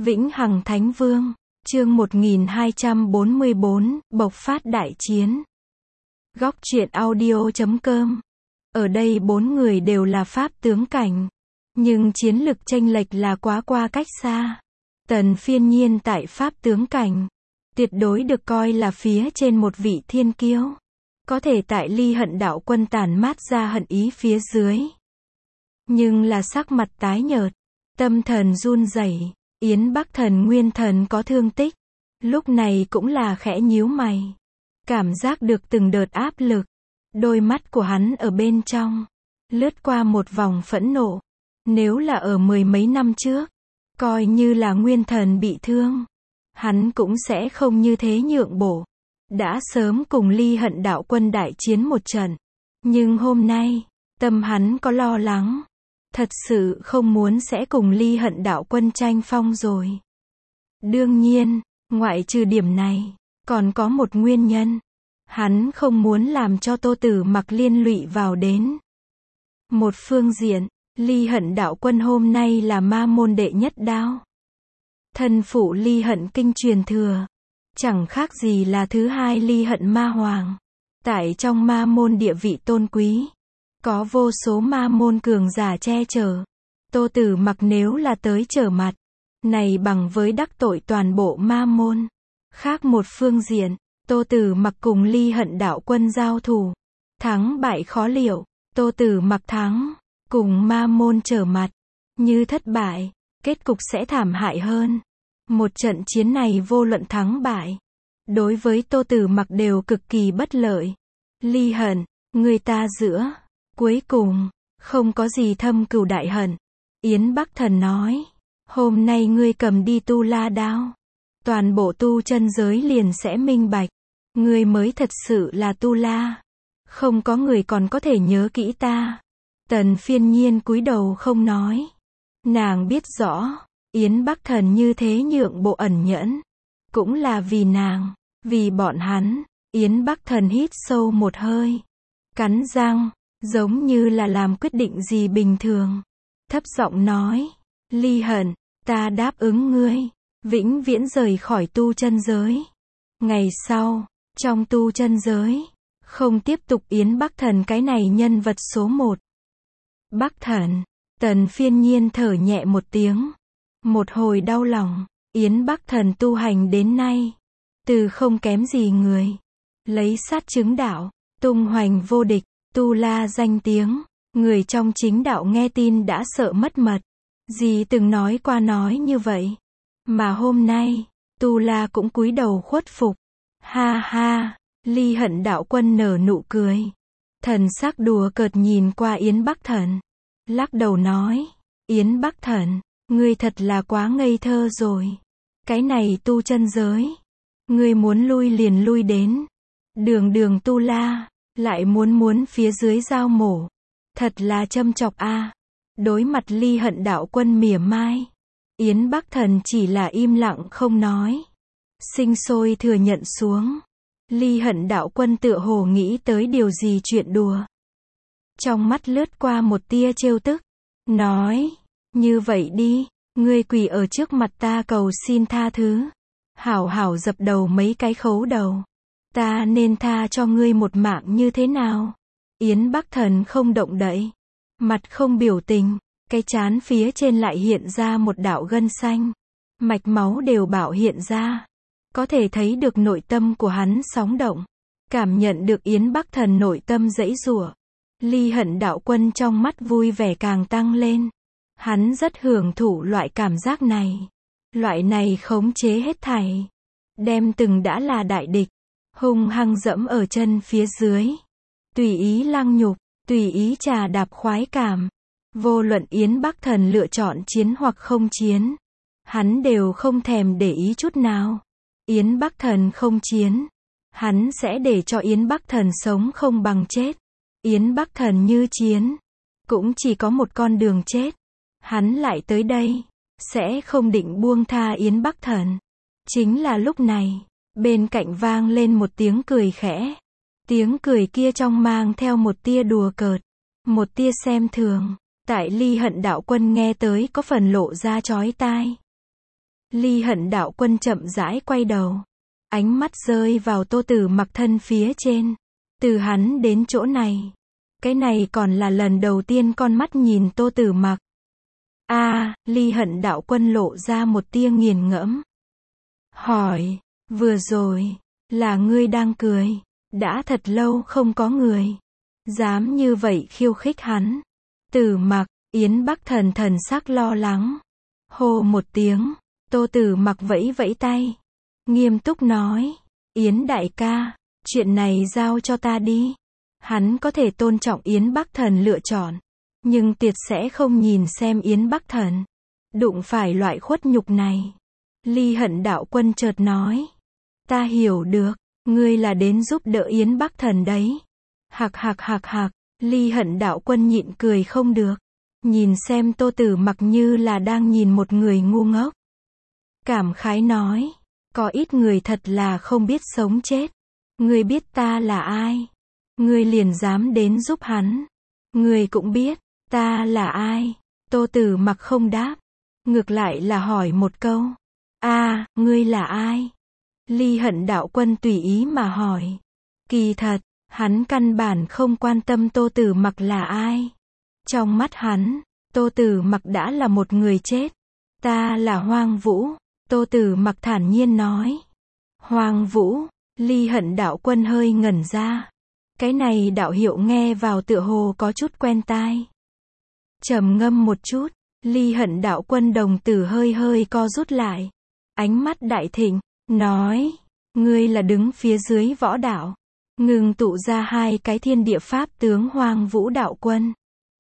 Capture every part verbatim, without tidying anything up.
Vĩnh Hằng Thánh Vương, chương một nghìn hai trăm bốn mươi bốn, bộc phát đại chiến. Góc truyện audio chấm com. Ở đây bốn người đều là pháp tướng cảnh, nhưng chiến lực chênh lệch là quá qua cách xa. Tần Phiên Nhiên tại pháp tướng cảnh, tuyệt đối được coi là phía trên một vị thiên kiêu, có thể tại Ly Hận Đạo Quân tản mát ra hận ý phía dưới. Nhưng là sắc mặt tái nhợt, tâm thần run rẩy. Yến Bắc Thần nguyên thần có thương tích, lúc này cũng là khẽ nhíu mày, cảm giác được từng đợt áp lực. Đôi mắt của hắn ở bên trong lướt qua một vòng phẫn nộ. Nếu là ở mười mấy năm trước, coi như là nguyên thần bị thương, hắn cũng sẽ không như thế nhượng bộ, đã sớm cùng Ly Hận Đạo Quân đại chiến một trận. Nhưng hôm nay, tâm hắn có lo lắng, thật sự không muốn sẽ cùng Ly Hận Đạo Quân tranh phong rồi. Đương nhiên, ngoại trừ điểm này, còn có một nguyên nhân. Hắn không muốn làm cho Tô Tử Mặc liên lụy vào đến. Một phương diện, Ly Hận Đạo Quân hôm nay là ma môn đệ nhất đao. Thân phụ Ly Hận kinh truyền thừa, chẳng khác gì là thứ hai Ly Hận ma hoàng. Tại trong ma môn địa vị tôn quý, có vô số ma môn cường giả che chở. Tô Tử Mặc nếu là tới trở mặt, này bằng với đắc tội toàn bộ ma môn. Khác một phương diện, Tô Tử Mặc cùng Ly Hận Đạo Quân giao thủ, thắng bại khó liệu. Tô Tử Mặc thắng, cùng ma môn trở mặt, như thất bại, kết cục sẽ thảm hại hơn. Một trận chiến này vô luận thắng bại, đối với Tô Tử Mặc đều cực kỳ bất lợi. Ly Hận, người ta giữa, cuối cùng, không có gì thâm cừu đại hận. Yến Bắc Thần nói, hôm nay ngươi cầm đi tu la đao, toàn bộ tu chân giới liền sẽ minh bạch, ngươi mới thật sự là tu la. Không có người còn có thể nhớ kỹ ta. Tần Phiên Nhiên cúi đầu không nói. Nàng biết rõ, Yến Bắc Thần như thế nhượng bộ ẩn nhẫn, cũng là vì nàng, vì bọn hắn. Yến Bắc Thần hít sâu một hơi, cắn răng, giống như là làm quyết định gì bình thường, thấp giọng nói, Ly Hận, ta đáp ứng ngươi, vĩnh viễn rời khỏi tu chân giới. Ngày sau, trong tu chân giới, không tiếp tục Yến Bắc Thần cái này nhân vật số một. Bắc Thần, Tần Phiên Nhiên thở nhẹ một tiếng, một hồi đau lòng. Yến Bắc Thần tu hành đến nay, từ không kém gì người, lấy sát chứng đạo, tung hoành vô địch, tu la danh tiếng, người trong chính đạo nghe tin đã sợ mất mật. Dì từng nói qua nói như vậy, mà hôm nay, tu la cũng cúi đầu khuất phục. Ha ha, Ly Hận Đạo Quân nở nụ cười, thần sắc đùa cợt nhìn qua Yến Bắc Thần, lắc đầu nói, Yến Bắc Thần, ngươi thật là quá ngây thơ rồi. Cái này tu chân giới, ngươi muốn lui liền lui đến, đường đường tu la, lại muốn muốn phía dưới giao mổ, thật là châm chọc a. À. Đối mặt Ly Hận Đạo Quân mỉa mai, Yến Bắc Thần chỉ là im lặng không nói, sinh sôi thừa nhận xuống. Ly Hận Đạo Quân tựa hồ nghĩ tới điều gì chuyện đùa, trong mắt lướt qua một tia trêu tức, nói, như vậy đi, ngươi quỳ ở trước mặt ta cầu xin tha thứ, hảo hảo dập đầu mấy cái khấu đầu, ta nên tha cho ngươi một mạng như thế nào? Yến Bắc Thần không động đậy, mặt không biểu tình, cái trán phía trên lại hiện ra một đạo gân xanh, mạch máu đều bạo hiện ra, có thể thấy được nội tâm của hắn sóng động, cảm nhận được Yến Bắc Thần nội tâm giãy giụa. Ly Hận Đạo Quân trong mắt vui vẻ càng tăng lên, hắn rất hưởng thụ loại cảm giác này, loại này khống chế hết thảy, đem từng đã là đại địch, hung hăng dẫm ở chân phía dưới, tùy ý lăng nhục, tùy ý trà đạp khoái cảm. Vô luận Yến Bắc Thần lựa chọn chiến hoặc không chiến, hắn đều không thèm để ý chút nào. Yến Bắc Thần không chiến, hắn sẽ để cho Yến Bắc Thần sống không bằng chết. Yến Bắc Thần như chiến, cũng chỉ có một con đường chết. Hắn lại tới đây, sẽ không định buông tha Yến Bắc Thần. Chính là lúc này, bên cạnh vang lên một tiếng cười khẽ. Tiếng cười kia trong mang theo một tia đùa cợt, một tia xem thường. Tại Ly Hận Đạo Quân nghe tới có phần lộ ra chói tai. Ly Hận đạo quân chậm rãi quay đầu. Ánh mắt rơi vào Tô Tử Mặc thân phía trên. Từ hắn đến chỗ này. Cái này còn là lần đầu tiên con mắt nhìn Tô Tử Mặc. A, à, Ly Hận đạo quân lộ ra một tia nghiền ngẫm. Hỏi, vừa rồi, là ngươi đang cười. Đã thật lâu không có người dám như vậy khiêu khích hắn. Tử Mặc, Yến Bắc Thần thần sắc lo lắng. Hô một tiếng, Tô Tử Mặc vẫy vẫy tay. Nghiêm túc nói, Yến đại ca, chuyện này giao cho ta đi. Hắn có thể tôn trọng Yến Bắc Thần lựa chọn, nhưng tuyệt sẽ không nhìn xem Yến Bắc Thần đụng phải loại khuất nhục này. Ly Hận đạo quân chợt nói, ta hiểu được, ngươi là đến giúp đỡ Yến Bắc Thần đấy. Hạc hạc hạc hạc, Ly Hận đạo quân nhịn cười không được. Nhìn xem Tô Tử Mặc như là đang nhìn một người ngu ngốc. Cảm khái nói, có ít người thật là không biết sống chết. Ngươi biết ta là ai? Ngươi liền dám đến giúp hắn. Ngươi cũng biết, ta là ai? Tô Tử Mặc không đáp. Ngược lại là hỏi một câu. A, à, ngươi là ai? Ly Hận đạo quân tùy ý mà hỏi. Kỳ thật, hắn căn bản không quan tâm Tô Tử Mặc là ai. Trong mắt hắn, Tô Tử Mặc đã là một người chết. Ta là Hoang Vũ, Tô Tử Mặc thản nhiên nói. Hoang Vũ, Ly Hận đạo quân hơi ngẩn ra. Cái này đạo hiệu nghe vào tựa hồ có chút quen tai. Trầm ngâm một chút, Ly Hận đạo quân đồng tử hơi hơi co rút lại. Ánh mắt đại thịnh, nói, ngươi là đứng phía dưới võ đạo. Ngừng tụ ra hai cái thiên địa pháp tướng Hoang Vũ đạo quân.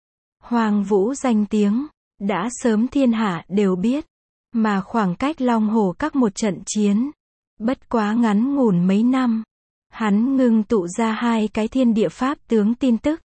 Hoang Vũ danh tiếng, đã sớm thiên hạ đều biết. Mà khoảng cách Long Hổ các một trận chiến, bất quá ngắn ngủn mấy năm. Hắn ngưng tụ ra hai cái thiên địa pháp tướng tin tức.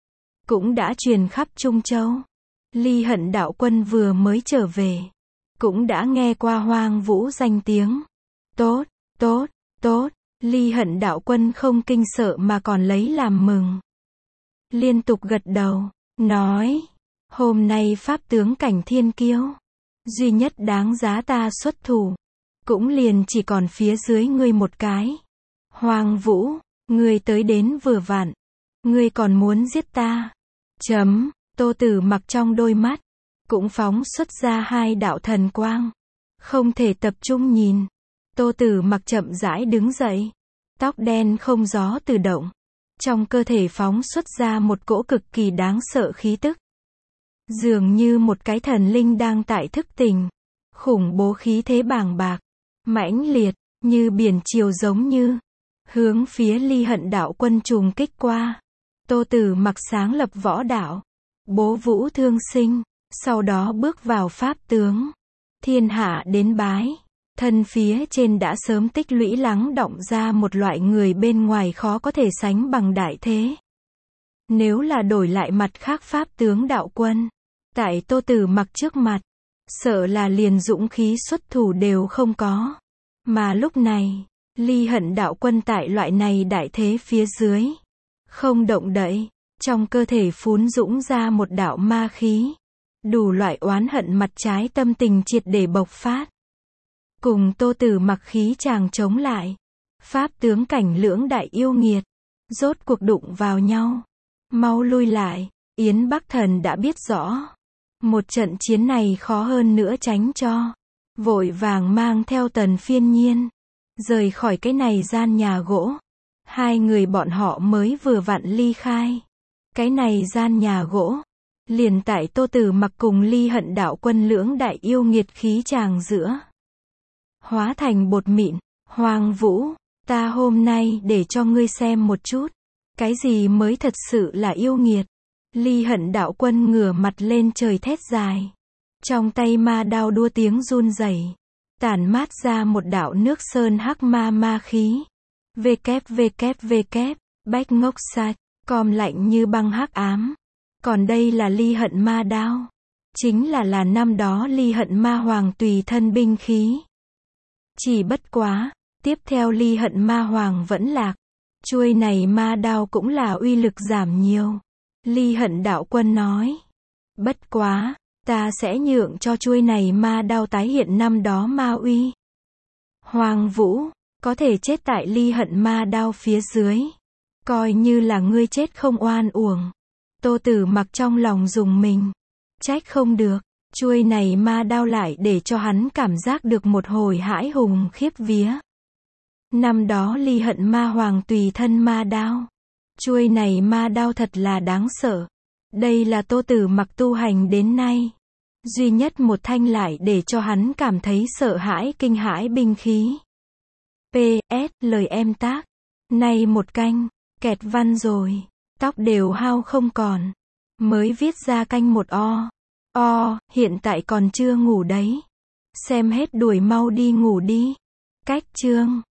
Cũng đã truyền khắp Trung Châu. Ly Hận đạo quân vừa mới trở về. Cũng đã nghe qua Hoang Vũ danh tiếng. Tốt, tốt, tốt. Ly Hận đạo quân không kinh sợ mà còn lấy làm mừng. Liên tục gật đầu, nói. Hôm nay pháp tướng cảnh thiên kiêu. Duy nhất đáng giá ta xuất thủ. Cũng liền chỉ còn phía dưới ngươi một cái. Hoang Vũ, ngươi tới đến vừa vặn. Ngươi còn muốn giết ta. Chấm, Tô Tử Mặc trong đôi mắt. Cũng phóng xuất ra hai đạo thần quang. Không thể tập trung nhìn. Tô Tử Mặc chậm rãi đứng dậy. Tóc đen không gió tự động. Trong cơ thể phóng xuất ra một cỗ cực kỳ đáng sợ khí tức. Dường như một cái thần linh đang tại thức tỉnh. Khủng bố khí thế bàng bạc. Mãnh liệt, như biển chiều giống như. Hướng phía Ly Hận đạo quân trùng kích qua. Tô Tử Mặc sáng lập võ đạo. Bố vũ thương sinh. Sau đó bước vào pháp tướng. Thiên hạ đến bái. Thân phía trên đã sớm tích lũy lắng đọng ra một loại người bên ngoài khó có thể sánh bằng đại thế. Nếu là đổi lại mặt khác pháp tướng đạo quân. Tại Tô Tử Mặc trước mặt. Sợ là liền dũng khí xuất thủ đều không có. Mà lúc này, Ly Hận đạo quân tại loại này đại thế phía dưới. Không động đậy. Trong cơ thể phún dũng ra một đạo ma khí. Đủ loại oán hận mặt trái tâm tình triệt để bộc phát. Cùng Tô Tử Mặc khí chàng chống lại. Pháp tướng cảnh lưỡng đại yêu nghiệt. Rốt cuộc đụng vào nhau. Mau lui lại. Yến Bắc Thần đã biết rõ. Một trận chiến này khó hơn nữa tránh cho. Vội vàng mang theo Tần Phiên Nhiên. Rời khỏi cái này gian nhà gỗ. Hai người bọn họ mới vừa vặn ly khai. Cái này gian nhà gỗ. Liền tại Tô Tử Mặc cùng Ly Hận đạo quân lưỡng đại yêu nghiệt khí chàng giữa. Hóa thành bột mịn. Hoang Vũ, ta hôm nay để cho ngươi xem một chút. Cái gì mới thật sự là yêu nghiệt. Ly Hận đạo quân ngửa mặt lên trời thét dài. Trong tay ma đao đua tiếng run rẩy. Tản mát ra một đạo nước sơn hắc ma ma khí. vê kép vê kép vê kép, bách ngốc sạch, com lạnh như băng hắc ám. Còn đây là Ly Hận ma đao. Chính là là năm đó Ly Hận ma hoàng tùy thân binh khí. Chỉ bất quá, tiếp theo Ly Hận ma hoàng vẫn lạc. Chuôi này ma đao cũng là uy lực giảm nhiều. Ly Hận đạo quân nói. Bất quá, Ta sẽ nhượng cho chuôi này ma đao tái hiện năm đó ma uy. Hoàng Vũ, có thể chết tại ly hận ma đao phía dưới. Coi như là ngươi chết không oan uổng. Tô Tử Mặc trong lòng rùng mình. Trách không được, chuôi này ma đao lại để cho hắn cảm giác được một hồi hãi hùng khiếp vía. Năm đó ly hận ma hoàng tùy thân ma đao. Chuôi này ma đao thật là đáng sợ. Đây là Tô Tử Mặc tu hành đến nay duy nhất một thanh lại để cho hắn cảm thấy sợ hãi kinh hãi binh khí. pê ét lời em tác. Nay một canh, kẹt văn rồi. Tóc đều hao không còn. Mới viết ra canh một o. O, hiện tại còn chưa ngủ đấy. Xem hết đuổi mau đi ngủ đi. Cách chương